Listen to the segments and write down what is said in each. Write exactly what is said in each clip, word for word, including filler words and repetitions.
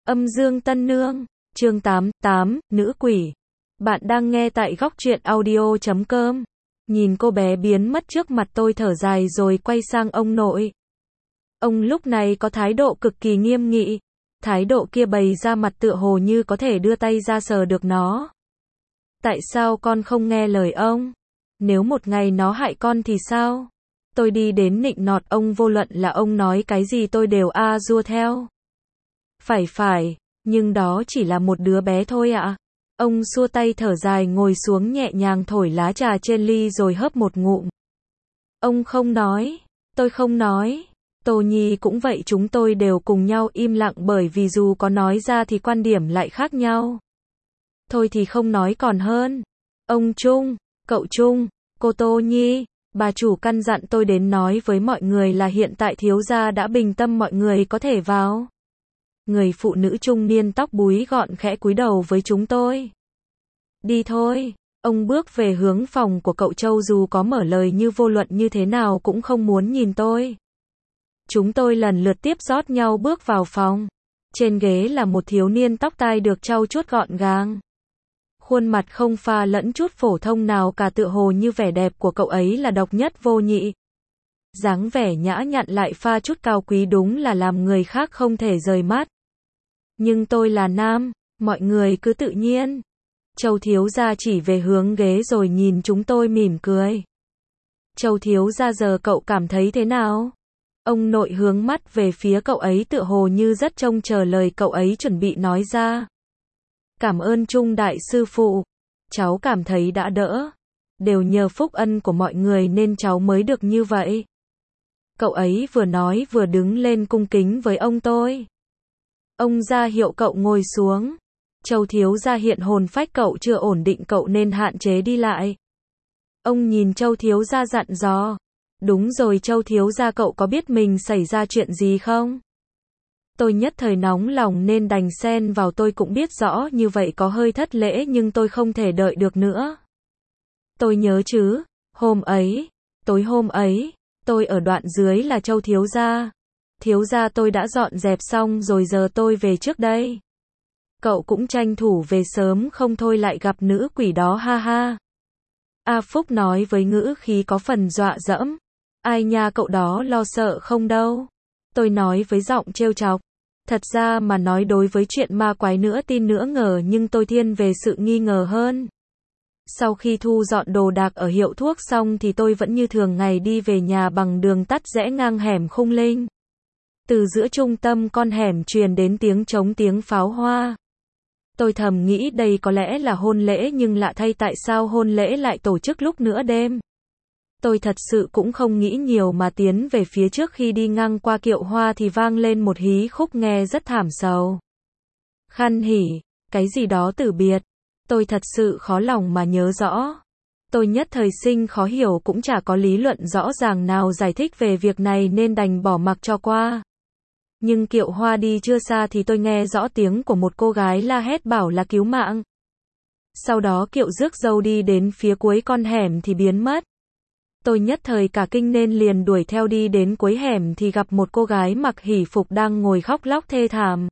Âm Dương Tân Nương, chương tám, tám, Nữ Quỷ. Bạn đang nghe tại góc truyện audio chấm com. Nhìn cô bé biến mất trước mặt tôi thở dài rồi quay sang ông nội. Ông lúc này có thái độ cực kỳ nghiêm nghị. Thái độ kia bày ra mặt tựa hồ như có thể đưa tay ra sờ được nó. Tại sao con không nghe lời ông? Nếu một ngày nó hại con thì sao? Tôi đi đến nịnh nọt ông, vô luận là ông nói cái gì tôi đều a dua theo. Phải phải, nhưng đó chỉ là một đứa bé thôi ạ. Ông xua tay thở dài ngồi xuống nhẹ nhàng thổi lá trà trên ly rồi hớp một ngụm. Ông không nói, tôi không nói. Tô Nhi cũng vậy, chúng tôi đều cùng nhau im lặng bởi vì dù có nói ra thì quan điểm lại khác nhau. Thôi thì không nói còn hơn. Ông Trung, cậu Trung, cô Tô Nhi, bà chủ căn dặn tôi đến nói với mọi người là hiện tại thiếu gia đã bình tâm, mọi người có thể vào. Người phụ nữ trung niên tóc búi gọn khẽ cúi đầu với chúng tôi. Đi thôi. Ông bước về hướng phòng của cậu Châu, dù có mở lời như vô luận như thế nào cũng không muốn nhìn tôi. Chúng tôi lần lượt tiếp rót nhau bước vào phòng. Trên ghế là một thiếu niên tóc tai được trau chuốt gọn gàng. Khuôn mặt không pha lẫn chút phổ thông nào cả, tựa hồ như vẻ đẹp của cậu ấy là độc nhất vô nhị. Dáng vẻ nhã nhặn lại pha chút cao quý, đúng là làm người khác không thể rời mắt. Nhưng tôi là nam, mọi người cứ tự nhiên. Châu thiếu gia chỉ về hướng ghế rồi nhìn chúng tôi mỉm cười. Châu thiếu gia, giờ cậu cảm thấy thế nào? Ông nội hướng mắt về phía cậu ấy tựa hồ như rất trông chờ lời cậu ấy chuẩn bị nói ra. Cảm ơn Trung đại sư phụ. Cháu cảm thấy đã đỡ. Đều nhờ phúc ân của mọi người nên cháu mới được như vậy. Cậu ấy vừa nói vừa đứng lên cung kính với ông tôi. Ông ra hiệu cậu ngồi xuống. Châu thiếu gia, hiện hồn phách cậu chưa ổn định, cậu nên hạn chế đi lại. Ông nhìn Châu thiếu gia dặn dò. Đúng rồi Châu thiếu gia, cậu có biết mình xảy ra chuyện gì không? Tôi nhất thời nóng lòng nên đành xen vào, tôi cũng biết rõ như vậy có hơi thất lễ nhưng tôi không thể đợi được nữa. Tôi nhớ chứ, hôm ấy, tối hôm ấy, tôi ở đoạn dưới là Châu thiếu gia. Thiếu gia, tôi đã dọn dẹp xong rồi, giờ tôi về trước đây. Cậu cũng tranh thủ về sớm không thôi lại gặp nữ quỷ đó, ha ha. A Phúc nói với ngữ khí có phần dọa dẫm. Ai nha, cậu đó lo sợ không đâu. Tôi nói với giọng trêu chọc. Thật ra mà nói, đối với chuyện ma quái nữa tin nữa ngờ, nhưng tôi thiên về sự nghi ngờ hơn. Sau khi thu dọn đồ đạc ở hiệu thuốc xong thì tôi vẫn như thường ngày đi về nhà bằng đường tắt rẽ ngang hẻm Khung Linh. Từ giữa trung tâm con hẻm truyền đến tiếng trống, tiếng pháo hoa. Tôi thầm nghĩ đây có lẽ là hôn lễ, nhưng lạ thay tại sao hôn lễ lại tổ chức lúc nửa đêm. Tôi thật sự cũng không nghĩ nhiều mà tiến về phía trước, khi đi ngang qua kiệu hoa thì vang lên một hí khúc nghe rất thảm sầu. Khăn hỉ, cái gì đó từ biệt. Tôi thật sự khó lòng mà nhớ rõ. Tôi nhất thời sinh khó hiểu, cũng chả có lý luận rõ ràng nào giải thích về việc này nên đành bỏ mặc cho qua. Nhưng kiệu hoa đi chưa xa thì tôi nghe rõ tiếng của một cô gái la hét bảo là cứu mạng. Sau đó kiệu rước dâu đi đến phía cuối con hẻm thì biến mất. Tôi nhất thời cả kinh nên liền đuổi theo, đi đến cuối hẻm thì gặp một cô gái mặc hỉ phục đang ngồi khóc lóc thê thảm.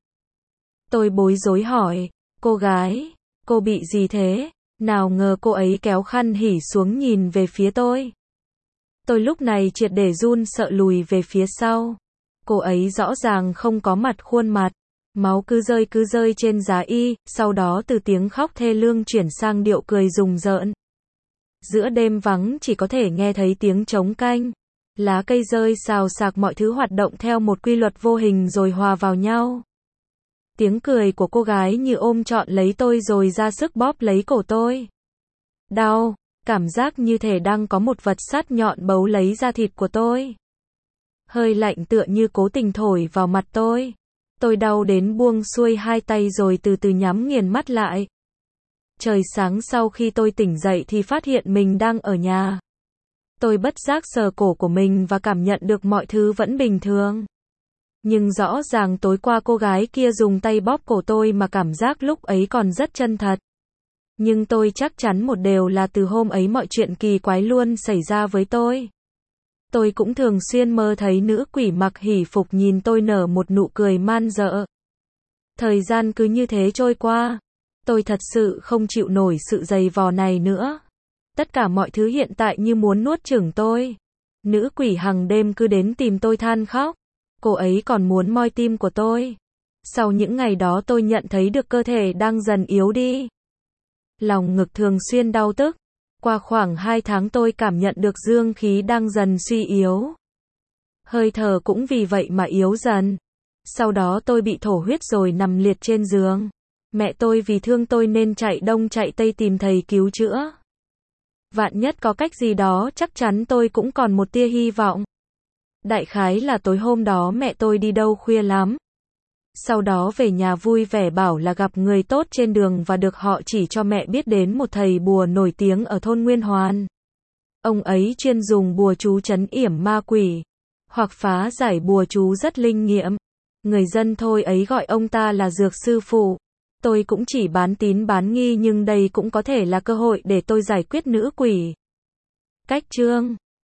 Tôi bối rối hỏi, cô gái, cô bị gì thế? Nào ngờ cô ấy kéo khăn hỉ xuống nhìn về phía tôi. Tôi lúc này triệt để run sợ lùi về phía sau. Cô ấy rõ ràng không có mặt khuôn mặt. Máu cứ rơi cứ rơi trên giá y, sau đó từ tiếng khóc thê lương chuyển sang điệu cười rùng rợn. Giữa đêm vắng chỉ có thể nghe thấy tiếng trống canh. Lá cây rơi xào xạc, mọi thứ hoạt động theo một quy luật vô hình rồi hòa vào nhau. Tiếng cười của cô gái như ôm trọn lấy tôi rồi ra sức bóp lấy cổ tôi. Đau, cảm giác như thể đang có một vật sắt nhọn bấu lấy da thịt của tôi. Hơi lạnh tựa như cố tình thổi vào mặt tôi. Tôi đau đến buông xuôi hai tay rồi từ từ nhắm nghiền mắt lại. Trời sáng sau khi tôi tỉnh dậy thì phát hiện mình đang ở nhà. Tôi bất giác sờ cổ của mình và cảm nhận được mọi thứ vẫn bình thường. Nhưng rõ ràng tối qua cô gái kia dùng tay bóp cổ tôi mà cảm giác lúc ấy còn rất chân thật. Nhưng tôi chắc chắn một điều là từ hôm ấy mọi chuyện kỳ quái luôn xảy ra với tôi. Tôi cũng thường xuyên mơ thấy nữ quỷ mặc hỉ phục nhìn tôi nở một nụ cười man dợ. Thời gian cứ như thế trôi qua. Tôi thật sự không chịu nổi sự giày vò này nữa. Tất cả mọi thứ hiện tại như muốn nuốt chửng tôi. Nữ quỷ hàng đêm cứ đến tìm tôi than khóc. Cô ấy còn muốn moi tim của tôi. Sau những ngày đó tôi nhận thấy được cơ thể đang dần yếu đi. Lòng ngực thường xuyên đau tức. Qua khoảng hai tháng tôi cảm nhận được dương khí đang dần suy yếu. Hơi thở cũng vì vậy mà yếu dần. Sau đó tôi bị thổ huyết rồi nằm liệt trên giường. Mẹ tôi vì thương tôi nên chạy đông chạy tây tìm thầy cứu chữa. Vạn nhất có cách gì đó chắc chắn tôi cũng còn một tia hy vọng. Đại khái là tối hôm đó mẹ tôi đi đâu khuya lắm. Sau đó về nhà vui vẻ bảo là gặp người tốt trên đường và được họ chỉ cho mẹ biết đến một thầy bùa nổi tiếng ở thôn Nguyên Hoàn. Ông ấy chuyên dùng bùa chú trấn yểm ma quỷ, hoặc phá giải bùa chú rất linh nghiệm. Người dân thôi ấy gọi ông ta là dược sư phụ. Tôi cũng chỉ bán tín bán nghi nhưng đây cũng có thể là cơ hội để tôi giải quyết nữ quỷ. Cách chương